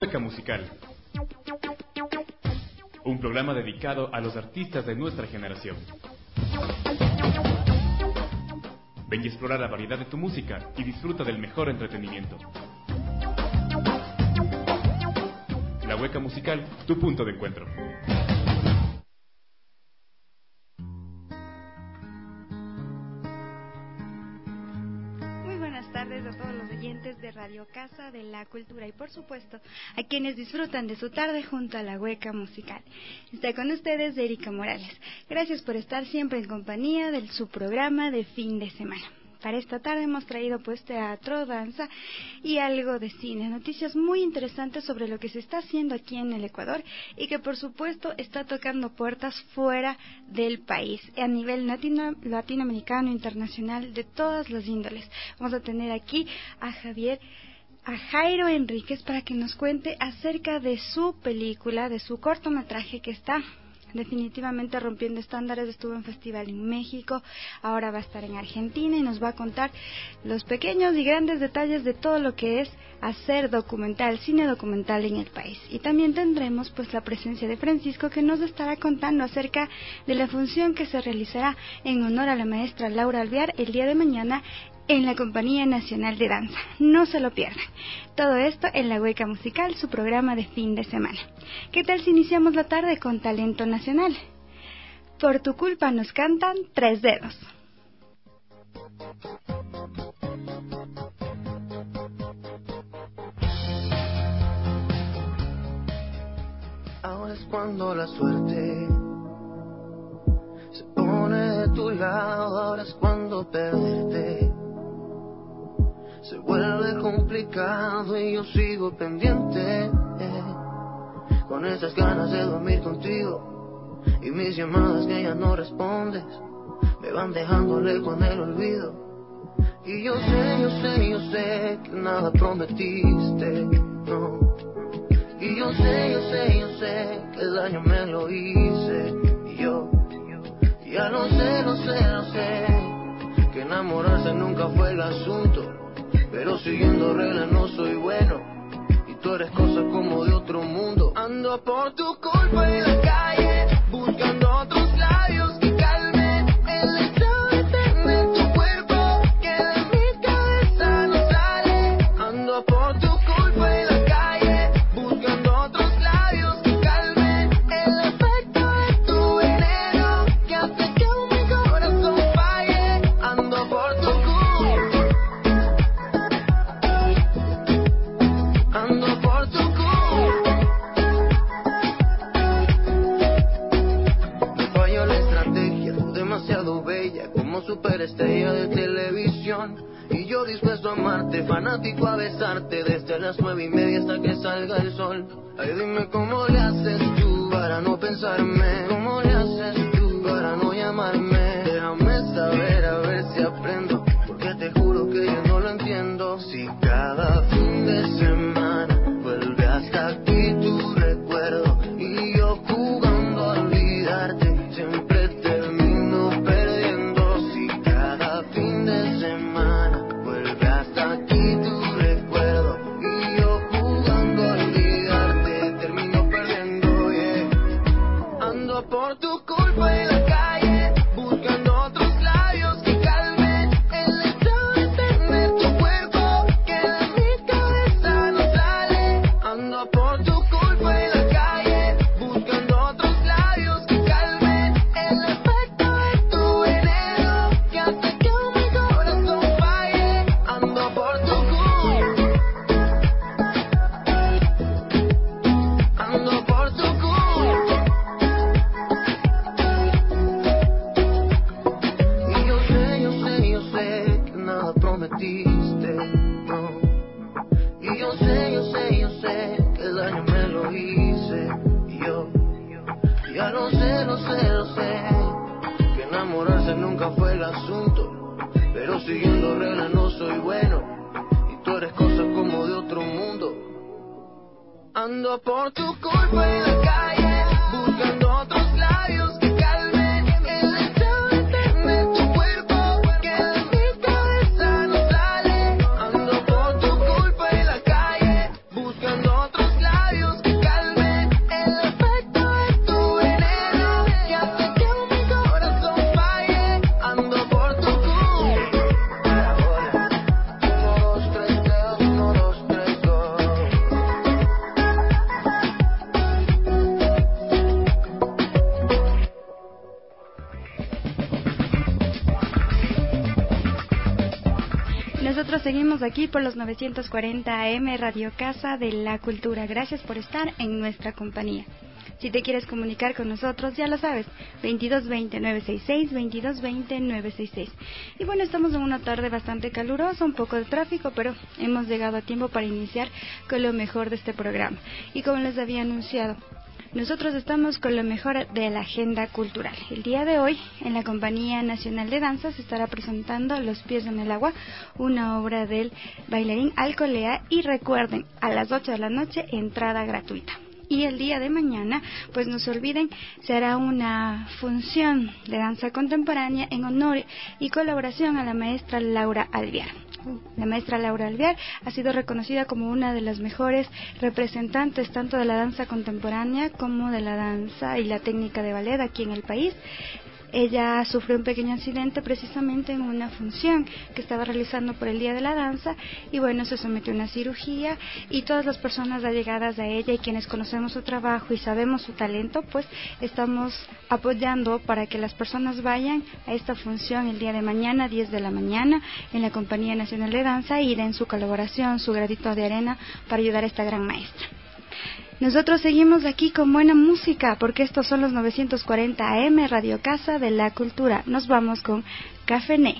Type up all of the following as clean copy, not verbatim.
Hueca Musical, un programa dedicado a los artistas de nuestra generación. Ven y explora la variedad de tu música y disfruta del mejor entretenimiento. La Hueca Musical, tu punto de encuentro. De Radio Casa de la Cultura y por supuesto a quienes disfrutan de su tarde junto a la Hueca Musical. Está con ustedes Erika Morales. Gracias por estar siempre en compañía de su programa de fin de semana. Para esta tarde hemos traído pues teatro, danza y algo de cine, noticias muy interesantes sobre lo que se está haciendo aquí en el Ecuador y que por supuesto está tocando puertas fuera del país, a nivel latinoamericano, internacional, de todas las índoles. Vamos a tener aquí a Jairo Enríquez para que nos cuente acerca de su película, de su cortometraje que está definitivamente rompiendo estándares. Estuvo en festival en México, ahora va a estar en Argentina y nos va a contar los pequeños y grandes detalles de todo lo que es hacer documental, cine documental en el país. Y también tendremos pues la presencia de Francisco, que nos estará contando acerca de la función que se realizará en honor a la maestra Laura Alvear el día de mañana en la Compañía Nacional de Danza. No se lo pierdan. Todo esto en La Hueca Musical, su programa de fin de semana. ¿Qué tal si iniciamos la tarde con talento nacional? Por tu culpa nos cantan Tres Dedos. Ahora es cuando la suerte se pone de tu lado, ahora es cuando perderte se vuelve complicado y yo sigo pendiente, con esas ganas de dormir contigo y mis llamadas que ya no respondes me van dejando lejos en el olvido. Y yo sé que nada prometiste, no. Y yo sé que el daño me lo hice. Y yo ya lo sé, que enamorarse nunca fue el asunto. Pero siguiendo reglas no soy bueno, y tú eres cosa como de otro mundo. Ando por tu culpa en la calle, buscando otros labios que calmen el deseo de tener tu cuerpo, que de mi cabeza no sale. Ando por tu culpa en la calle, buscando otros labios que calmen el efecto de tu veneno, que hace que mi corazón falle. Ando por tu culpa. Ando por tu culpa. Me falló la estrategia, tú demasiado bella, como superestrella de televisión. Y yo dispuesto a amarte, fanático a besarte, desde las 9:30 hasta que salga el sol. Ay, dime cómo le haces tú para no pensarme, cómo le haces tú para no llamarme. Déjame saber a ver si aprendo, porque te juro que yo no lo entiendo. Si cada fin de semana vuelve hasta aquí tu recuerdo y yo jugando a olvidarte siempre termino perdiendo. Si cada fin de semana vuelve hasta aquí tu recuerdo y yo jugando a olvidarte termino perdiendo, yeah. Ando por tu culpa en la calle, buscando otros labios que calmen el deseo de tener tu cuerpo, que de mi cabeza no sale. Ando por tu culpa en la calle, buscando otros labios que calmen el efecto de tu veneno, que hace que mi corazón falle. Ando por tu culpa. Ando por tu culpa. Y yo sé que nada prometiste, no. Y yo sé que el daño me lo hice. Y yo ya lo sé, que enamorarse nunca fue el asunto. Pero siguiendo reglas no soy bueno, y tú eres cosa como de otro mundo. Ando por tu culpa en la calle, buscando otros labios que calmen el deseo de tener tu cuerpo, que de mi cabeza no sale. Ando por tu culpa en la calle, buscando otros labios. labios que calmen el efecto de tu veneno, que hace que mi corazón falle. Ando por tu culo. Ahora, 1, 2, 3, dedos, 1, 2, 3, go. Nosotros seguimos aquí por los 940 AM Radio Casa de la Cultura. Gracias por estar en nuestra compañía. Si te quieres comunicar con nosotros, ya lo sabes, 2220-966, 2220-966. Y bueno, estamos en una tarde bastante calurosa, un poco de tráfico, pero hemos llegado a tiempo para iniciar con lo mejor de este programa. Y como les había anunciado, nosotros estamos con lo mejor de la agenda cultural. El día de hoy, en la Compañía Nacional de Danza, se estará presentando Los Pies en el Agua, una obra del bailarín Alcolea. Y recuerden, a las 8 de la noche, entrada gratuita. Y el día de mañana, pues no se olviden, se hará una función de danza contemporánea en honor y colaboración a la maestra Laura Alvear. La maestra Laura Alvear ha sido reconocida como una de las mejores representantes tanto de la danza contemporánea como de la danza y la técnica de ballet aquí en el país. Ella sufrió un pequeño accidente precisamente en una función que estaba realizando por el Día de la Danza y bueno, se sometió a una cirugía y todas las personas allegadas a ella y quienes conocemos su trabajo y sabemos su talento, pues estamos apoyando para que las personas vayan a esta función el día de mañana, 10 de la mañana, en la Compañía Nacional de Danza y den su colaboración, su granito de arena para ayudar a esta gran maestra. Nosotros seguimos aquí con buena música, porque estos son los 940 AM Radio Casa de la Cultura. Nos vamos con Cafené.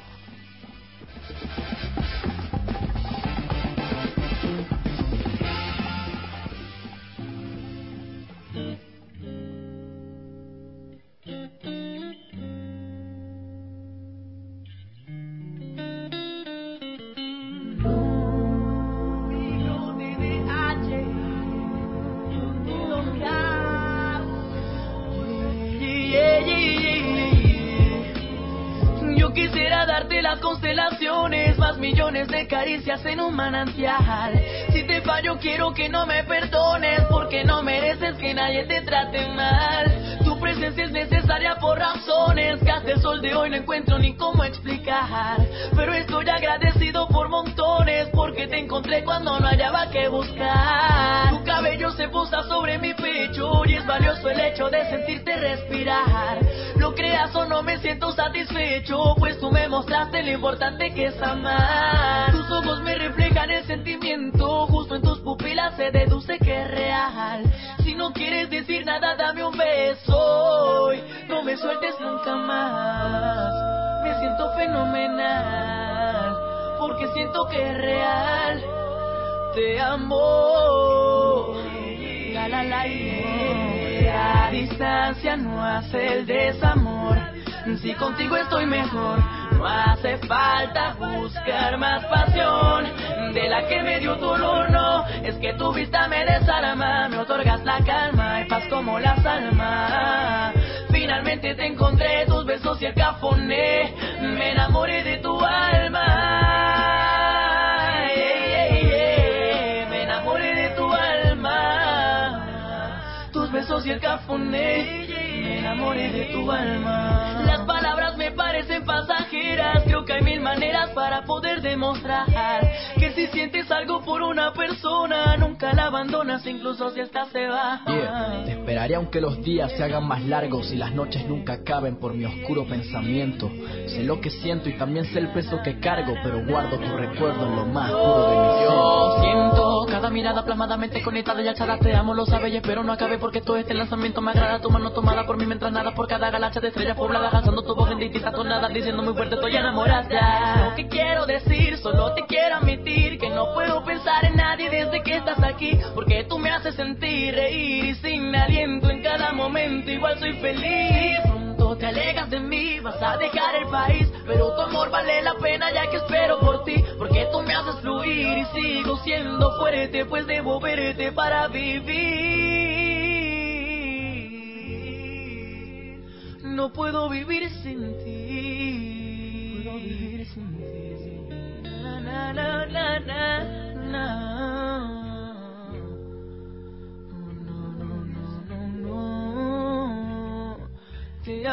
Quisiera darte las constelaciones, más millones de caricias en un manantial. Si te fallo quiero que no me perdones, porque no mereces que nadie te trate mal. Tu presencia es necesaria por razones que hasta el sol de hoy no encuentro ni cómo explicar. Pero estoy agradecido por montones, porque te encontré cuando no hallaba que buscar. Tu cabello se posa sobre mi pecho y es valioso el hecho de sentirte respirar. Lo creas o no me siento satisfecho, pues tú me mostraste lo importante que es amar. Tus ojos me reflejan el sentimiento, justo en tus pupilas se deduce que es real. Si no quieres decir nada, dame un beso y no me sueltes nunca más. Me siento fenomenal, porque siento que es real. Te amo. La distancia no hace el desamor. Si contigo estoy mejor, no hace falta buscar más pasión de la que me dio tu olor, no. Es que tu vista me desarma, me otorgas la calma y paz como las almas. Finalmente te encontré, tus besos y el cafoné, me enamoré de tu alma. Me enamoré de tu alma. Tus besos y el cafoné, me enamoré de tu alma. Las palabras me parecen pasajeras, creo que hay mil maneras para poder demostrar que si sientes algo por una persona, nunca la abandonas, incluso si esta se va. Te esperaré aunque los días se hagan más largos y las noches nunca acaben por mi oscuro pensamiento. Sé lo que siento y también sé el peso que cargo, pero guardo tu recuerdo en lo más puro de mi ser. Yo siento cada mirada plasmadamente conectada y achada. Te amo, lo sabes y espero no acabe, porque todo este lanzamiento me agrada. Tu mano tomada por mí mientras nada por cada galaxia de estrellas pobladas, alzando tu voz en distintas tonadas, diciendo muy fuerte estoy enamorada. Lo que quiero decir, solo te quiero admitir que no puedo pensar en nadie desde que estás aquí, porque tú me haces sentir reír y sin aliento en cada momento igual soy feliz. Pronto te alejas de mí, vas a dejar el país, pero tu amor vale la pena ya que espero por ti, porque tú me haces fluir y sigo siendo fuerte, pues debo verte para vivir. No puedo vivir sin ti. Puedo vivir sin ti. Na, na, na, na, na.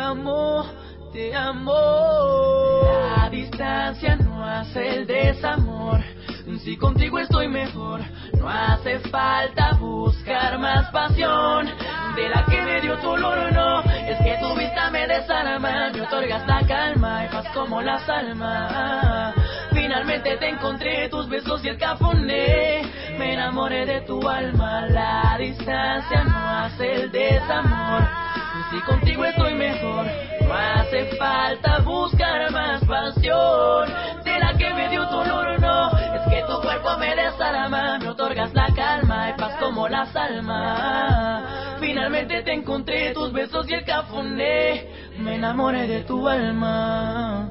amo, te amo. La distancia no hace el desamor. Si contigo estoy mejor, no hace falta buscar más pasión de la que me dio tu olor, no. Es que tu vista me desarma, me otorgas la calma y paz como la salma. Finalmente te encontré, tus besos y el cafuné. Me enamoré de tu alma. La distancia no hace el desamor. Si contigo estoy mejor, no hace falta buscar más pasión de la que me dio tu olor, no. Es que tu cuerpo me desarma, me otorgas la calma y paz como la salma. Finalmente te encontré, tus besos y el cafuné. Me enamoré de tu alma.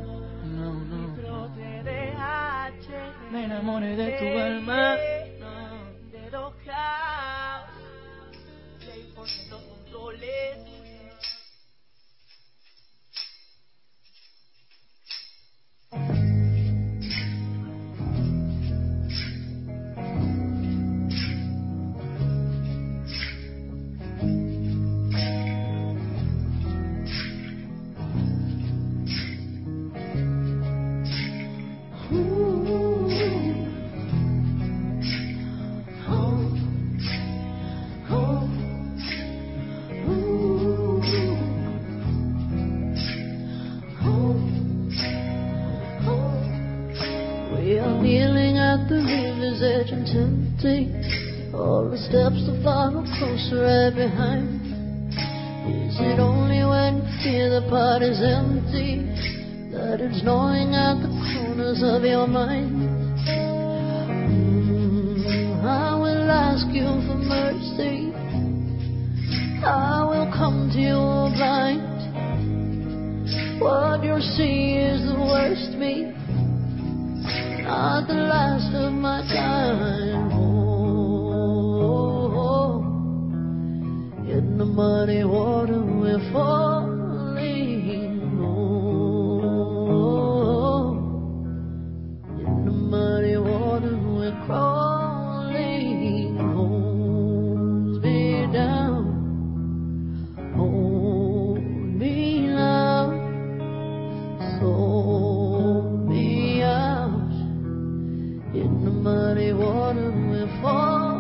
Me enamoré de tu alma. De los house, 6% controles. All the steps to follow closer right behind. Is it only when you feel the part is empty that it's gnawing at the corners of your mind? I will ask you for mercy. I will come to you blind. What you see is the worst me, not the last of my kind. In the muddy water we're falling. Oh, in the muddy water we're crawling. Hold me down, hold me now, throw me out. In the muddy water we're falling.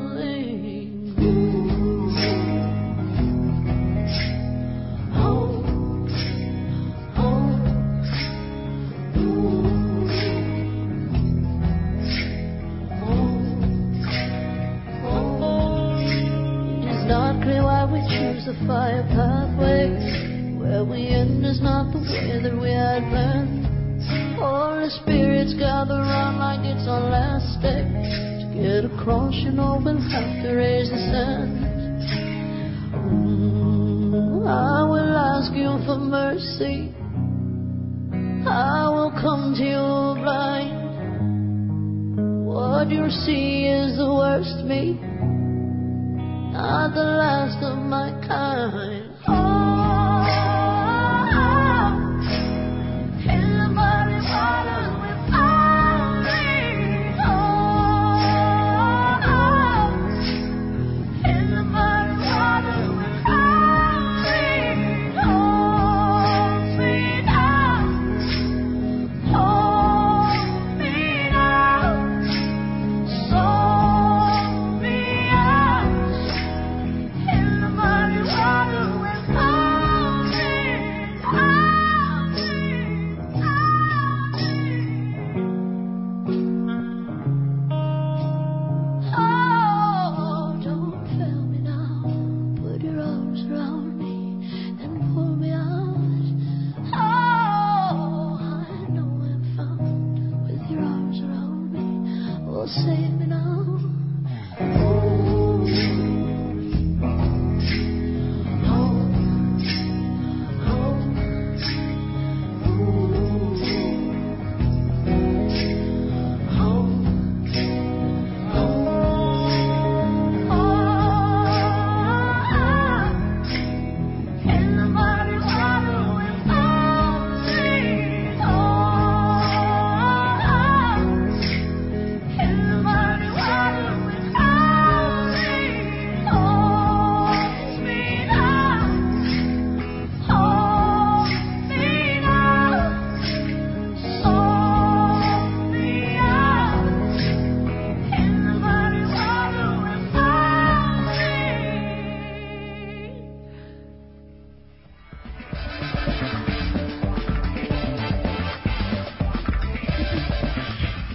The fire pathway, where we end is not the way that we had planned. All the spirits gather round like it's our last day. To get across, you know we'll have to raise the sand. I will ask you for mercy. I will come to you blind. What you see is the worst me, not the last of my kind. In the muddy waters we're falling. In the muddy waters we're falling. Hold me down, hold me down, soul me out. In the muddy water we're falling.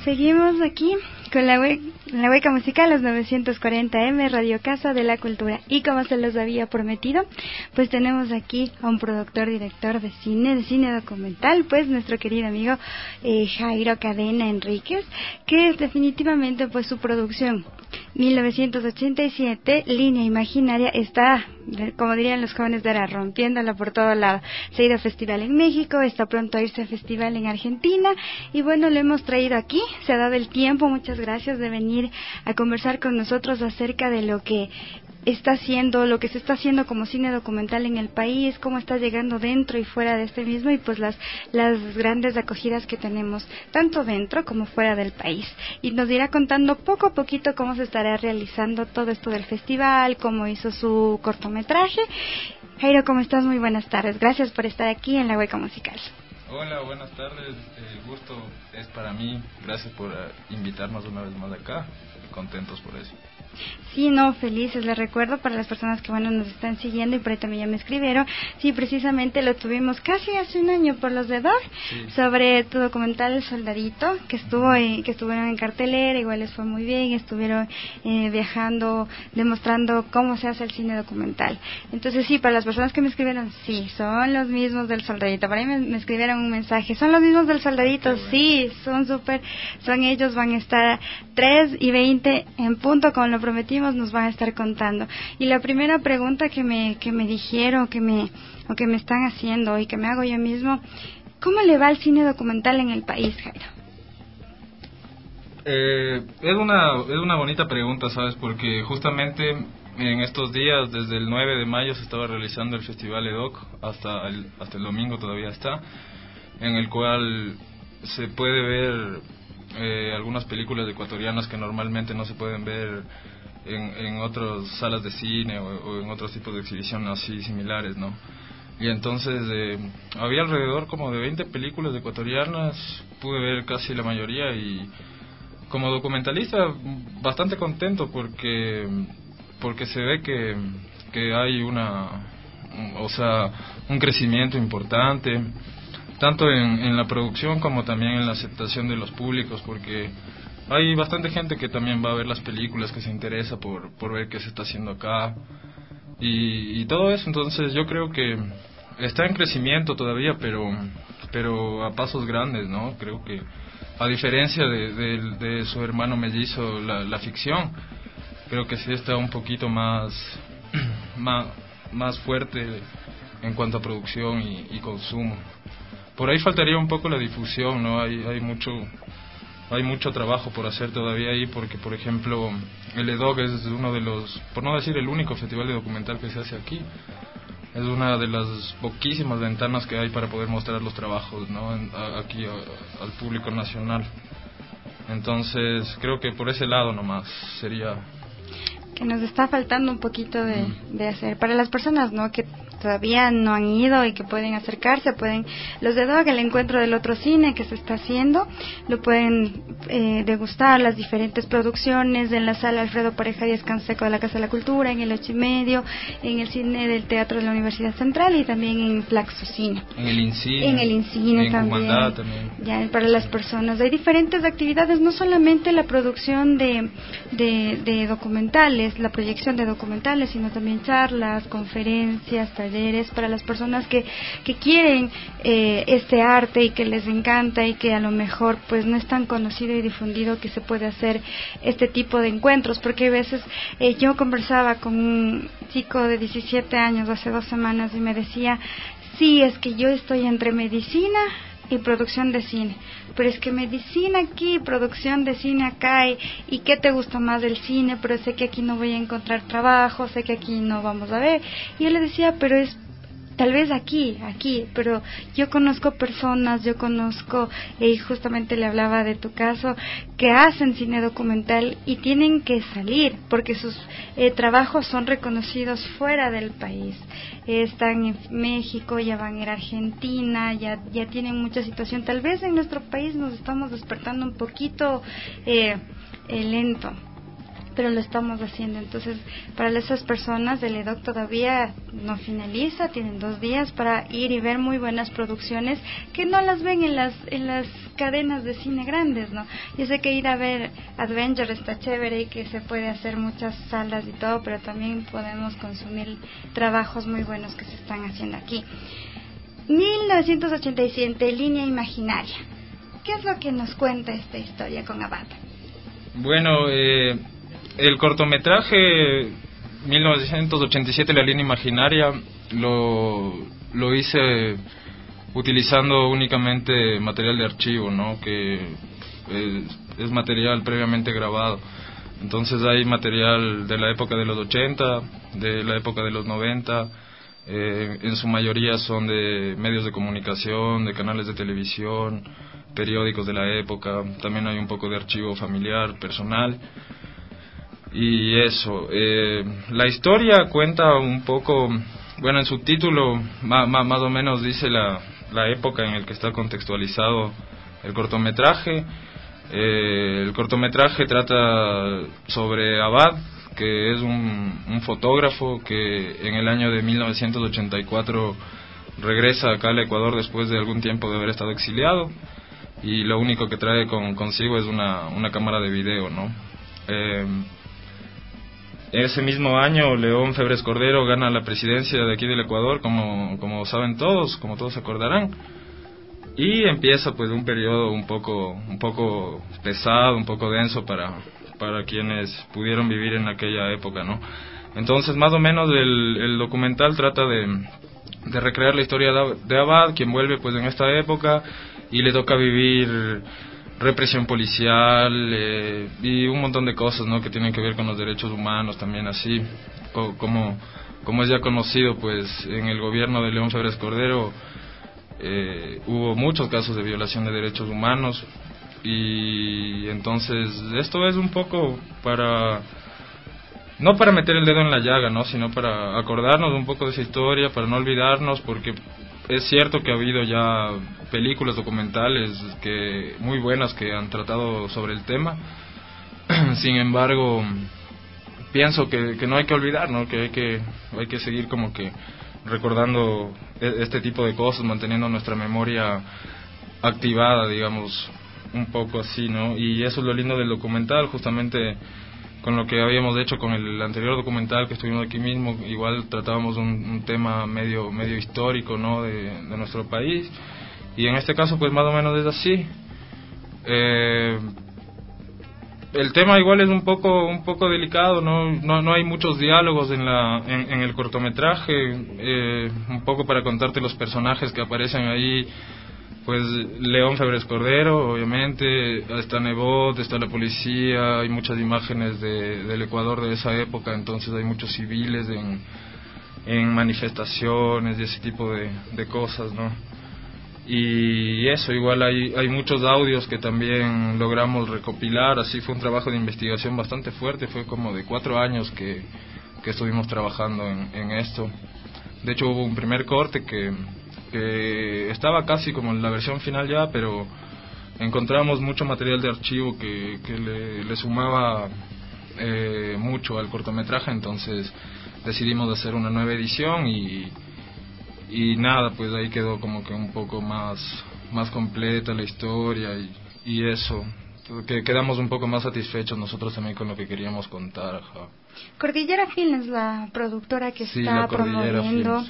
seguimos aquí con la hueca musical, los 940M, Radio Casa de la Cultura. Y como se los había prometido, pues tenemos aquí a un productor, director de cine documental, pues nuestro querido amigo Jairo Cadena Enríquez, que definitivamente pues su producción 1987, Línea Imaginaria, está, como dirían los jóvenes de ahora, rompiéndola por todo lado. Se ha ido a festival en México, está pronto a irse a festival en Argentina, y bueno, lo hemos traído aquí, se ha dado el tiempo, muchas gracias de venir a conversar con nosotros acerca de lo que está haciendo, lo que se está haciendo como cine documental en el país, cómo está llegando dentro y fuera de este mismo, y pues las grandes acogidas que tenemos tanto dentro como fuera del país. Y nos irá contando poco a poquito cómo se estará realizando todo esto del festival, cómo hizo su cortometraje. Jairo, ¿cómo estás? Muy buenas tardes. Gracias por estar aquí en La Hueca Musical. Hola, buenas tardes. El gusto es para mí. Gracias por invitarnos una vez más acá. Contentos por eso. Sí, no, felices, les recuerdo para las personas que bueno nos están siguiendo y por ahí también ya me escribieron. Sí, precisamente lo tuvimos casi hace un año por los de DOC, sí, sobre tu documental El Soldadito, que estuvieron en cartelera, igual les fue muy bien, estuvieron viajando, demostrando cómo se hace el cine documental. Entonces sí, para las personas que me escribieron, sí, son los mismos del Soldadito. Para mí me escribieron un mensaje, son los mismos del Soldadito, sí, son ellos, van a estar 3:20 en punto, como lo prometimos, nos van a estar contando. Y la primera pregunta que me dijeron, que me están haciendo y que me hago yo mismo, ¿cómo le va al cine documental en el país, Jairo? Es una bonita pregunta, ¿sabes? Porque justamente en estos días, desde el 9 de mayo se estaba realizando el Festival EDOC, hasta el domingo todavía está, en el cual se puede ver algunas películas ecuatorianas que normalmente no se pueden ver en otras salas de cine o en otros tipos de exhibición así similares, ¿no? Y entonces había alrededor como de 20 películas ecuatorianas, pude ver casi la mayoría, y como documentalista bastante contento porque se ve que hay un crecimiento importante, tanto en la producción como también en la aceptación de los públicos, porque hay bastante gente que también va a ver las películas, que se interesa por ver qué se está haciendo acá y todo eso. Entonces yo creo que está en crecimiento todavía, pero a pasos grandes, ¿no? Creo que a diferencia de su hermano mellizo, la ficción, creo que sí está un poquito más fuerte en cuanto a producción y consumo. Por ahí faltaría un poco la difusión, ¿no? Hay mucho trabajo por hacer todavía ahí, porque por ejemplo el EDOC es uno de los, por no decir el único festival de documental que se hace aquí. Es una de las poquísimas ventanas que hay para poder mostrar los trabajos, ¿no? Aquí al público nacional. Entonces creo que por ese lado nomás sería que nos está faltando un poquito de hacer para las personas, ¿no?, que todavía no han ido y que pueden acercarse, los de DOC, el encuentro del otro cine que se está haciendo, lo pueden degustar, las diferentes producciones en la sala Alfredo Pareja Díaz Canseco de la Casa de la Cultura, en el 8:30, en el cine del Teatro de la Universidad Central y también en Flaxo Cine. En el INCINE también. Ya, para las personas. Hay diferentes actividades, no solamente la producción de documentales, la proyección de documentales, sino también charlas, conferencias, talleres para las personas que quieren este arte y que les encanta y que a lo mejor pues no es tan conocido y difundido que se puede hacer este tipo de encuentros, porque a veces yo conversaba con un chico de 17 años hace 2 semanas y me decía, sí, es que yo estoy entre medicina y producción de cine, pero es que medicina aquí, producción de cine acá, y ¿qué te gusta más del cine? Pero sé que aquí no voy a encontrar trabajo, sé que aquí no vamos a ver. Y yo le decía, pero es tal vez aquí, pero yo conozco personas, y justamente le hablaba de tu caso, que hacen cine documental y tienen que salir, porque sus trabajos son reconocidos fuera del país. Están en México, ya van a ir a Argentina, ya tienen mucha situación. Tal vez en nuestro país nos estamos despertando un poquito lento. pero lo estamos haciendo. Entonces, para esas personas, el EDOC todavía no finaliza, tienen 2 días para ir y ver muy buenas producciones que no las ven en las cadenas de cine grandes, ¿no? Yo sé que ir a ver Adventure está chévere y que se puede hacer muchas salas y todo, pero también podemos consumir trabajos muy buenos que se están haciendo aquí. 1987, Línea Imaginaria. ¿Qué es lo que nos cuenta esta historia con Abad? Bueno, el cortometraje 1987, La Línea Imaginaria, lo hice utilizando únicamente material de archivo, ¿no? Que es material previamente grabado. Entonces hay material de la época de los 80, de la época de los 90, en su mayoría son de medios de comunicación, de canales de televisión, periódicos de la época. También hay un poco de archivo familiar, personal. Y eso, la historia cuenta un poco, bueno, en su título más o menos dice la época en la que está contextualizado el cortometraje. El cortometraje trata sobre Abad, que es un fotógrafo que en el año de 1984 regresa acá al Ecuador después de algún tiempo de haber estado exiliado, y lo único que trae consigo es una cámara de video, ¿no? Ese mismo año León Febres Cordero gana la presidencia de aquí del Ecuador, como saben todos, como todos se acordarán, y empieza pues un periodo un poco pesado, un poco denso para quienes pudieron vivir en aquella época, ¿no? Entonces, más o menos el documental trata de recrear la historia de Abad, quien vuelve pues en esta época y le toca vivir represión policial y un montón de cosas, ¿no? Que tienen que ver con los derechos humanos también, así como es ya conocido, pues en el gobierno de León Febres Cordero hubo muchos casos de violación de derechos humanos. Y entonces esto es un poco no para meter el dedo en la llaga, ¿no? Sino para acordarnos un poco de esa historia, para no olvidarnos, porque es cierto que ha habido ya películas documentales muy buenas que han tratado sobre el tema. Sin embargo, pienso que no hay que olvidar, ¿no? Que hay que seguir como que recordando este tipo de cosas, manteniendo nuestra memoria activada, digamos, un poco así, ¿no? Y eso es lo lindo del documental, justamente con lo que habíamos hecho con el anterior documental que estuvimos aquí mismo. Igual tratábamos un tema medio histórico, ¿no? De nuestro país, y en este caso pues más o menos es así. El tema igual es un poco delicado, no hay muchos diálogos en el cortometraje, un poco para contarte los personajes que aparecen ahí. Pues León Febres Cordero, obviamente, está Nebot, está la policía, hay muchas imágenes del Ecuador de esa época, entonces hay muchos civiles en manifestaciones y ese tipo de cosas, ¿no? Y eso, igual hay muchos audios que también logramos recopilar, así fue un trabajo de investigación bastante fuerte, fue como de 4 años que estuvimos trabajando en esto. De hecho hubo un primer corte que estaba casi como en la versión final ya, pero encontramos mucho material de archivo que le sumaba mucho al cortometraje, entonces decidimos hacer una nueva edición y nada, pues ahí quedó como que un poco más completa la historia y eso, que quedamos un poco más satisfechos nosotros también con lo que queríamos contar. Ajá. Cordillera Film es la productora que sí, está promoviendo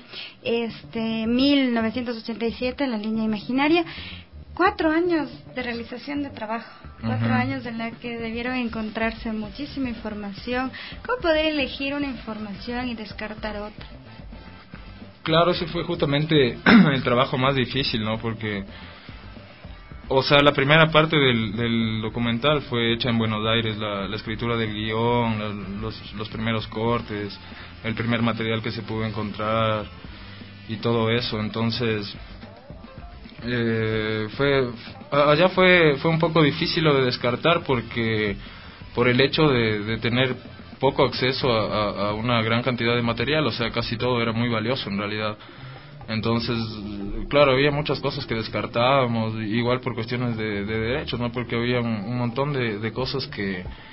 1987, La Línea Imaginaria. 4 años de realización de trabajo, 4 años en la que debieron encontrarse muchísima información. ¿Cómo poder elegir una información y descartar otra? Claro, ese fue justamente el trabajo más difícil, ¿no? Porque, o sea, la primera parte del documental fue hecha en Buenos Aires, la escritura del guión, los primeros cortes, el primer material que se pudo encontrar y todo eso. Entonces, allá fue un poco difícil lo de descartar, porque por el hecho de tener poco acceso a una gran cantidad de material, o sea, casi todo era muy valioso en realidad. Entonces, claro, había muchas cosas que descartábamos, igual por cuestiones de derechos, ¿no? Porque había un montón de cosas que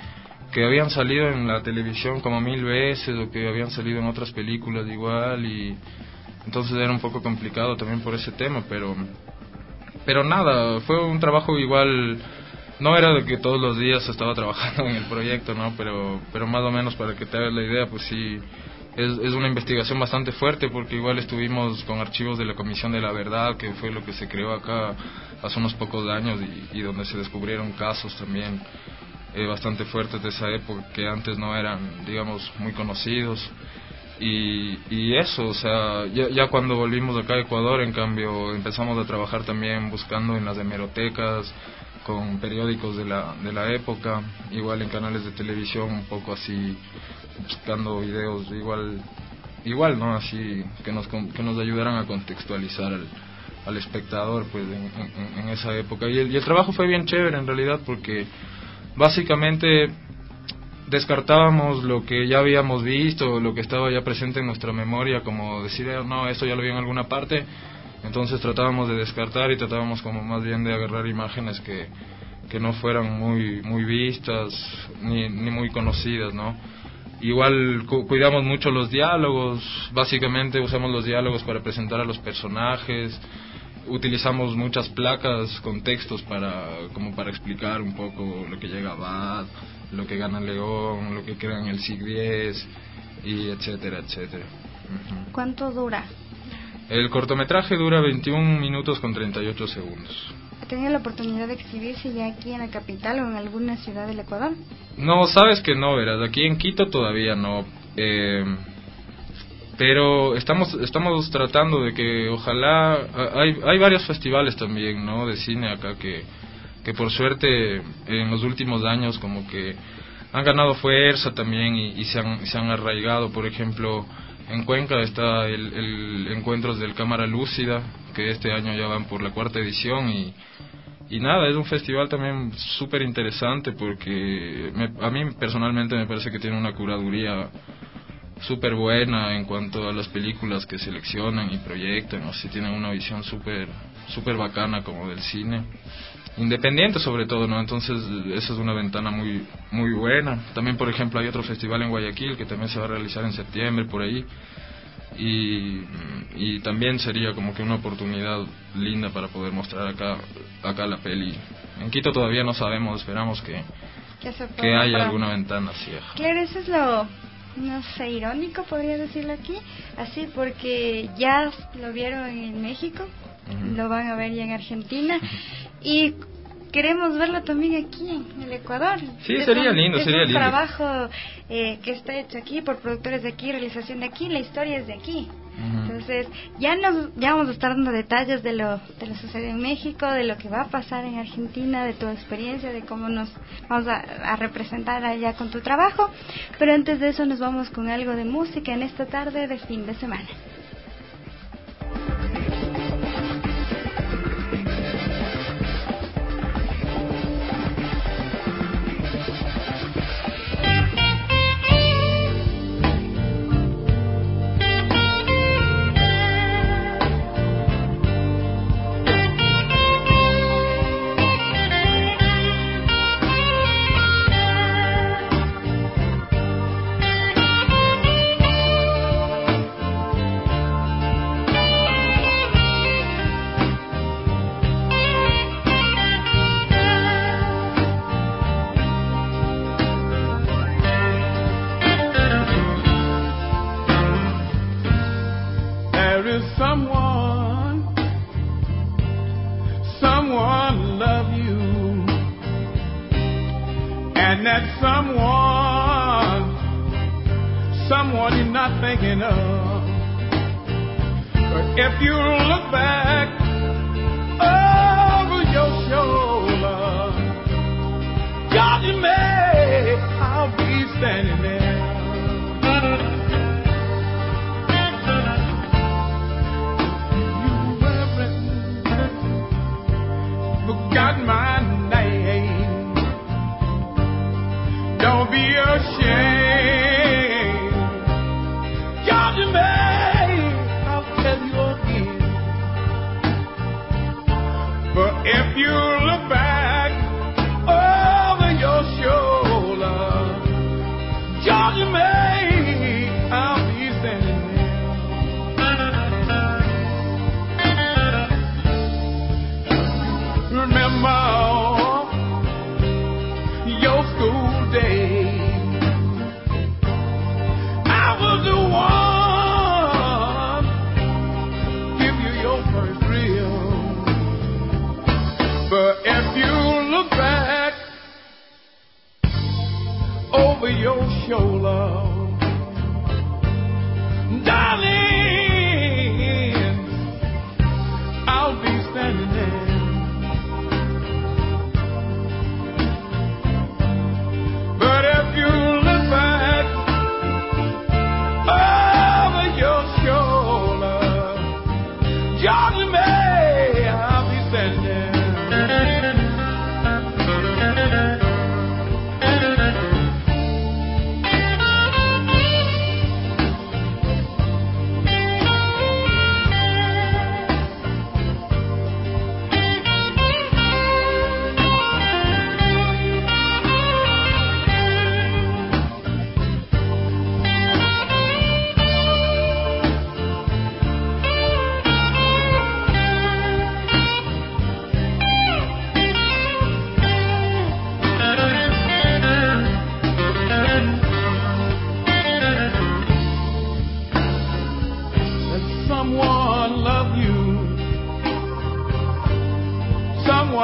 que habían salido en la televisión como 1000 veces o que habían salido en otras películas igual, y entonces era un poco complicado también por ese tema, pero nada, fue un trabajo igual. No era de que todos los días estaba trabajando en el proyecto, ¿no? Pero más o menos para que te hagas la idea, pues sí, es una investigación bastante fuerte, porque igual estuvimos con archivos de la Comisión de la Verdad, que fue lo que se creó acá hace unos pocos años, y donde se descubrieron casos también bastante fuertes de esa época, que antes no eran, digamos, muy conocidos. Y eso, o sea, ya cuando volvimos acá a Ecuador, en cambio, empezamos a trabajar también buscando en las hemerotecas, con periódicos de la época, igual en canales de televisión, un poco así, buscando videos igual, ¿no? Así, que nos ayudaran a contextualizar al espectador, pues, en esa época. Y el trabajo fue bien chévere, en realidad, porque básicamente descartábamos lo que ya habíamos visto, lo que estaba ya presente en nuestra memoria, como decir, no, esto ya lo vi en alguna parte. Entonces tratábamos de descartar y tratábamos como más bien de agarrar imágenes que no fueran muy vistas ni muy conocidas, ¿no? Igual cuidamos mucho los diálogos, básicamente usamos los diálogos para presentar a los personajes, utilizamos muchas placas con textos como para explicar un poco lo que llega a Bad, lo que gana León, lo que queda en el SIG 10, y etcétera. Uh-huh. ¿Cuánto dura? El cortometraje dura 21 minutos con 38 segundos. ¿Ha tenido la oportunidad de exhibirse ya aquí en la capital o en alguna ciudad del Ecuador? No, sabes que no, verás, aquí en Quito todavía no. Pero estamos tratando de que ojalá... Hay varios festivales también, ¿no?, de cine acá que por suerte en los últimos años como que han ganado fuerza también y se han arraigado. Por ejemplo, en Cuenca está el Encuentros del Cámara Lúcida, que este año ya van por la 4ª edición, y nada, es un festival también súper interesante porque a mí personalmente me parece que tiene una curaduría súper buena en cuanto a las películas que seleccionan y proyectan, o sea, tienen una visión súper bacana como del cine independiente sobre todo, ¿no? Entonces esa es una ventana muy buena. También, por ejemplo, hay otro festival en Guayaquil que también se va a realizar en septiembre por ahí, y también sería como que una oportunidad linda para poder mostrar acá la peli. En Quito todavía no sabemos, esperamos que haya alguna ventana así. Claro, eso es lo, no sé, irónico, podría decirlo aquí, así, porque ya lo vieron en México, uh-huh, lo van a ver ya en Argentina, y queremos verlo también aquí en el Ecuador. Sí, sería lindo. Es un trabajo que está hecho aquí por productores de aquí, realización de aquí, la historia es de aquí. Uh-huh. Entonces ya vamos a estar dando detalles de lo sucedido en México, de lo que va a pasar en Argentina, de tu experiencia, de cómo nos vamos a representar allá con tu trabajo. Pero antes de eso nos vamos con algo de música en esta tarde de fin de semana. Someone love you, and that someone you're not thinking of. But if you look back over your shoulder, God, you may, I'll be standing there. Got my name. Don't be ashamed. God, you may, I'll tell you again. But if you look back over your shoulder,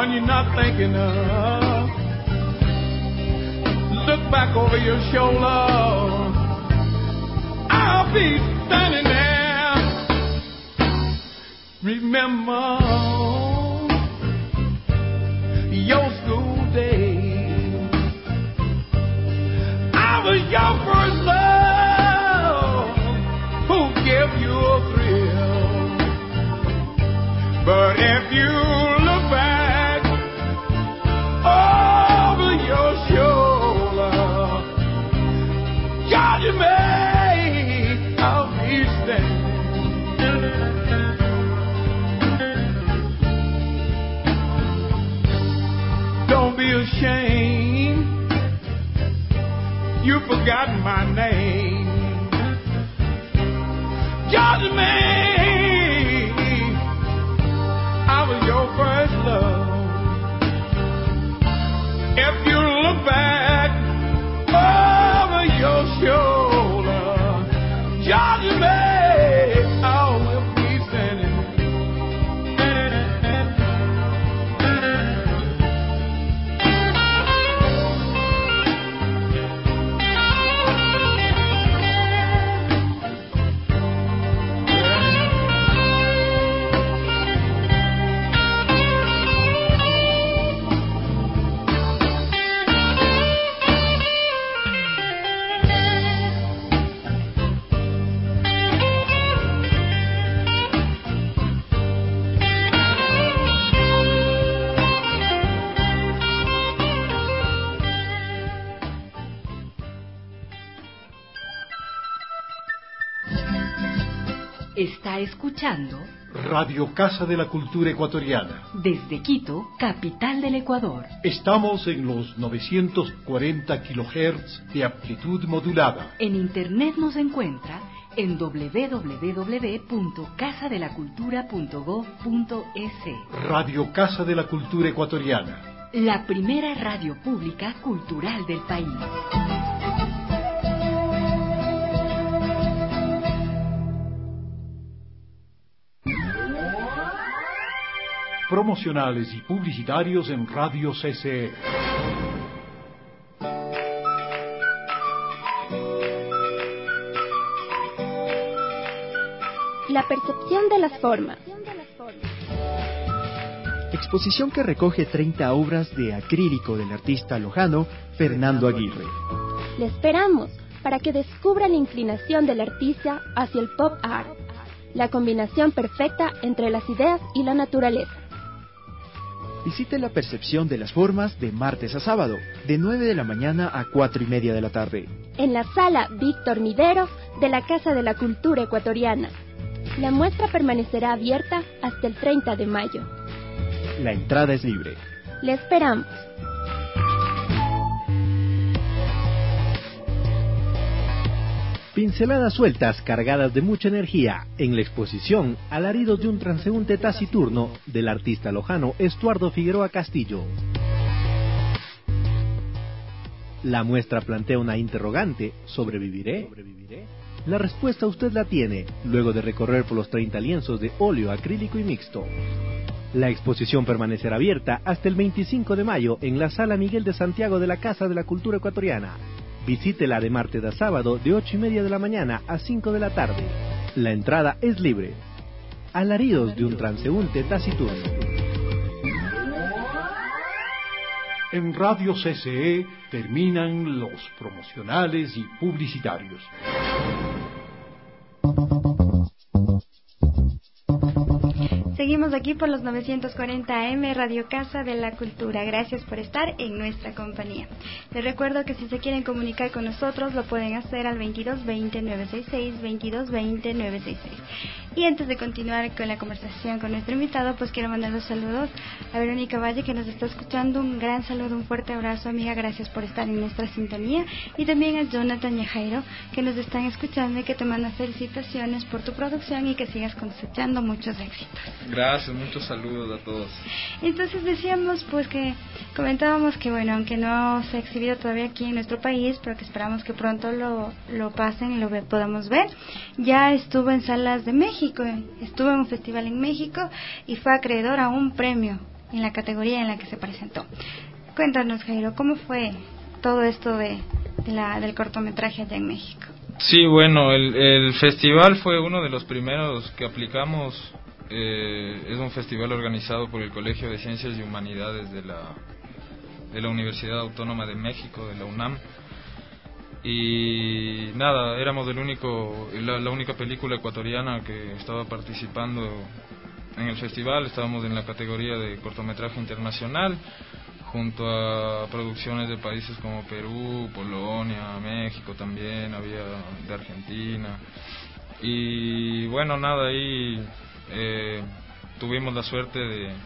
one you're not thinking of. Look back over your shoulder. I'll be standing there. Remember your school days. I was your first love who gave you a thrill. But if you look back over your shoulder, God, you may I'll be standing. Don't be ashamed, you've forgotten my name. Judge me, I was your first love. If you look back over your shoulder, judge me, I will be standing. Está escuchando Radio Casa de la Cultura Ecuatoriana. Desde Quito, capital del Ecuador. Estamos en los 940 kHz de amplitud modulada. En internet nos encuentra en www.casadelacultura.go.es. Radio Casa de la Cultura Ecuatoriana. La primera radio pública cultural del país. Promocionales y publicitarios en Radio CCE. La percepción de las formas. Exposición que recoge 30 obras de acrílico del artista lojano Fernando Aguirre. Le esperamos para que descubra la inclinación del artista hacia el pop art, la combinación perfecta entre las ideas y la naturaleza. Visite la percepción de las formas de martes a sábado, de 9 de la mañana a 4:30 de la tarde. En la sala Víctor Nivero de la Casa de la Cultura Ecuatoriana. La muestra permanecerá abierta hasta el 30 de mayo. La entrada es libre. Le esperamos. Pinceladas sueltas cargadas de mucha energía en la exposición Alaridos de un transeúnte taciturno del artista lojano Estuardo Figueroa Castillo. La muestra plantea una interrogante: ¿sobreviviré? La respuesta usted la tiene luego de recorrer por los 30 lienzos de óleo, acrílico y mixto. La exposición permanecerá abierta hasta el 25 de mayo en la Sala Miguel de Santiago de la Casa de la Cultura Ecuatoriana. Visítela de martes a sábado de 8:30 de la mañana a 5 de la tarde. La entrada es libre. Alaridos de un transeúnte taciturno. En Radio CCE terminan los promocionales y publicitarios. Seguimos aquí por los 940 AM Radio Casa de la Cultura. Gracias por estar en nuestra compañía. Les recuerdo que si se quieren comunicar con nosotros lo pueden hacer al 2220-966, 2220-966. Y antes de continuar con la conversación con nuestro invitado, pues quiero mandar los saludos a Verónica Valle, que nos está escuchando. Un gran saludo, un fuerte abrazo, amiga. Gracias por estar en nuestra sintonía. Y también a Jonathan Yajairo, que nos están escuchando y que te manda felicitaciones por tu producción y que sigas cosechando muchos éxitos. Gracias, muchos saludos a todos. Entonces decíamos, pues, que comentábamos que, bueno, aunque no se ha exhibido todavía aquí en nuestro país, pero que esperamos que pronto lo pasen y lo podamos ver. Ya estuvo en salas de México, estuvo en un festival en México y fue acreedor a un premio en la categoría en la que se presentó. Cuéntanos, Jairo, ¿cómo fue todo esto del cortometraje allá en México? Sí, bueno, el festival fue uno de los primeros que aplicamos. Es un festival organizado por el Colegio de Ciencias y Humanidades de la Universidad Autónoma de México, de la UNAM. Y nada, éramos la única película ecuatoriana que estaba participando en el festival. Estábamos en la categoría de cortometraje internacional, junto a producciones de países como Perú, Polonia, México también, había de Argentina. Y bueno, nada, ahí tuvimos la suerte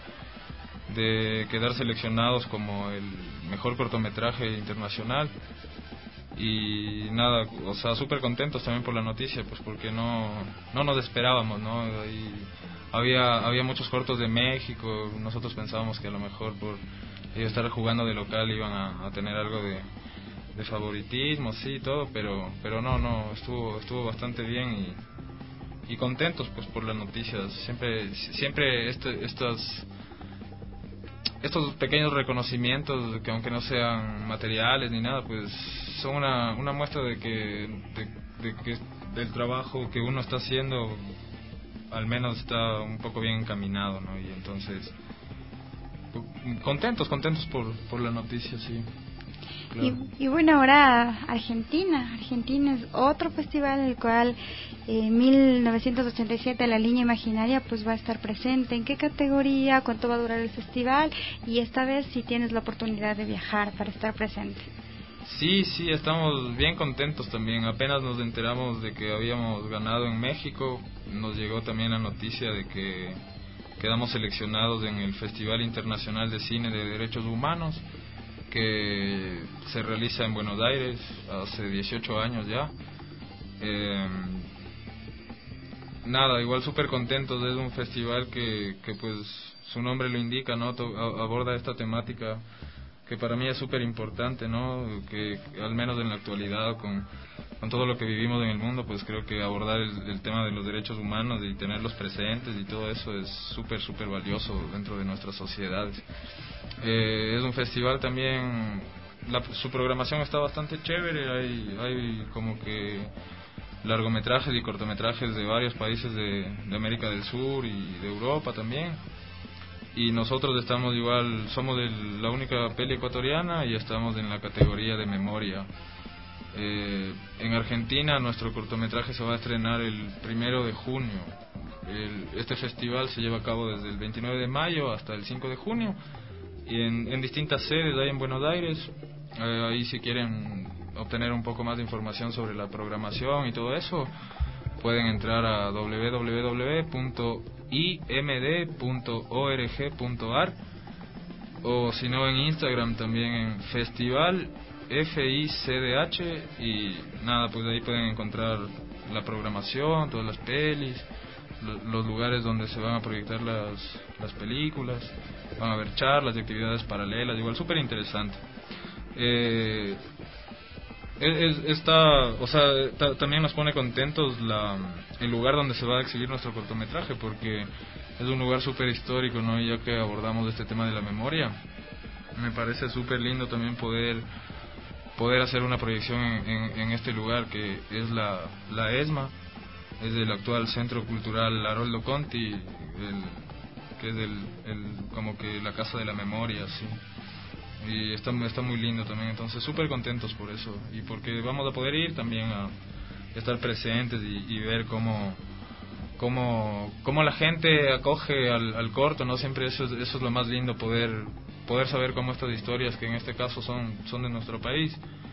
de quedar seleccionados como el mejor cortometraje internacional. Y nada, o sea, súper contentos también por la noticia, pues porque no nos esperábamos, ¿no? Ahí había muchos cortos de México. Nosotros pensábamos que a lo mejor por ellos estar jugando de local iban a tener algo de favoritismo, sí, todo, pero no, estuvo bastante bien y contentos pues por las noticias. Siempre estos pequeños reconocimientos, que aunque no sean materiales ni nada, pues son una muestra de que del trabajo que uno está haciendo al menos está un poco bien encaminado, ¿no? Y entonces contentos por la noticia, sí. Claro. Y bueno, ahora Argentina es otro festival en el cual en 1987 la Línea Imaginaria pues va a estar presente. ¿En qué categoría? ¿Cuánto va a durar el festival? Y esta vez si tienes la oportunidad de viajar para estar presente. Sí, estamos bien contentos también. Apenas nos enteramos de que habíamos ganado en México, nos llegó también la noticia de que quedamos seleccionados en el Festival Internacional de Cine de Derechos Humanos, que se realiza en Buenos Aires hace 18 años ya. Nada, igual súper contentos. Es un festival que pues su nombre lo indica, ¿no? Aborda esta temática que para mí es súper importante, ¿no? Que al menos en la actualidad, con todo lo que vivimos en el mundo, pues creo que abordar el tema de los derechos humanos y tenerlos presentes y todo eso es súper valioso dentro de nuestras sociedades. Es un festival también, su programación está bastante chévere. Hay como que largometrajes y cortometrajes de varios países de América del Sur y de Europa también. Y nosotros estamos igual, somos la única peli ecuatoriana y estamos en la categoría de memoria. En Argentina nuestro cortometraje se va a estrenar el 1 de junio. Este festival se lleva a cabo desde el 29 de mayo hasta el 5 de junio y en distintas sedes ahí en Buenos Aires. Ahí si quieren obtener un poco más de información sobre la programación y todo eso, pueden entrar a www.imd.org.ar o si no en Instagram también en Festival FICDH y nada, pues ahí pueden encontrar la programación, todas las pelis, los lugares donde se van a proyectar las películas, van a haber charlas y actividades paralelas, igual súper interesante. También nos pone contentos el lugar donde se va a exhibir nuestro cortometraje, porque es un lugar súper histórico, ¿no? Y ya que abordamos este tema de la memoria, me parece súper lindo también poder hacer una proyección en este lugar, que es la ESMA, es el actual Centro Cultural Haroldo Conti, que es como que la Casa de la Memoria, sí. Y está muy lindo también, entonces súper contentos por eso y porque vamos a poder ir también a estar presentes y ver cómo la gente acoge al corto, ¿no? Siempre eso es lo más lindo, poder saber cómo estas historias, que en este caso son de nuestro país,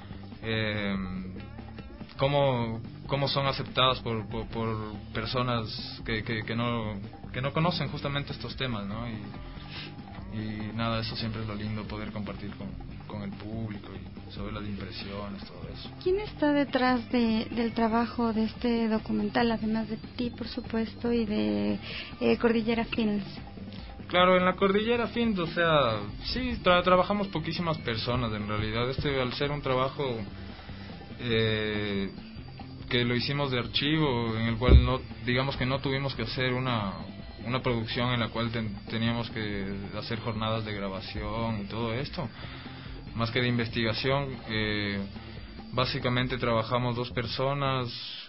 cómo son aceptadas por personas que no conocen justamente estos temas, ¿no? Y nada, eso siempre es lo lindo, poder compartir con el público y saber las impresiones, todo eso. ¿Quién está detrás del trabajo de este documental, además de ti, por supuesto, y de Cordillera Films? Claro, en la Cordillera Films, o sea, sí, trabajamos poquísimas personas en realidad. Al ser un trabajo que lo hicimos de archivo, en el cual digamos que no tuvimos que hacer una una producción en la cual teníamos que hacer jornadas de grabación y todo esto, más que de investigación. Básicamente trabajamos 2 personas,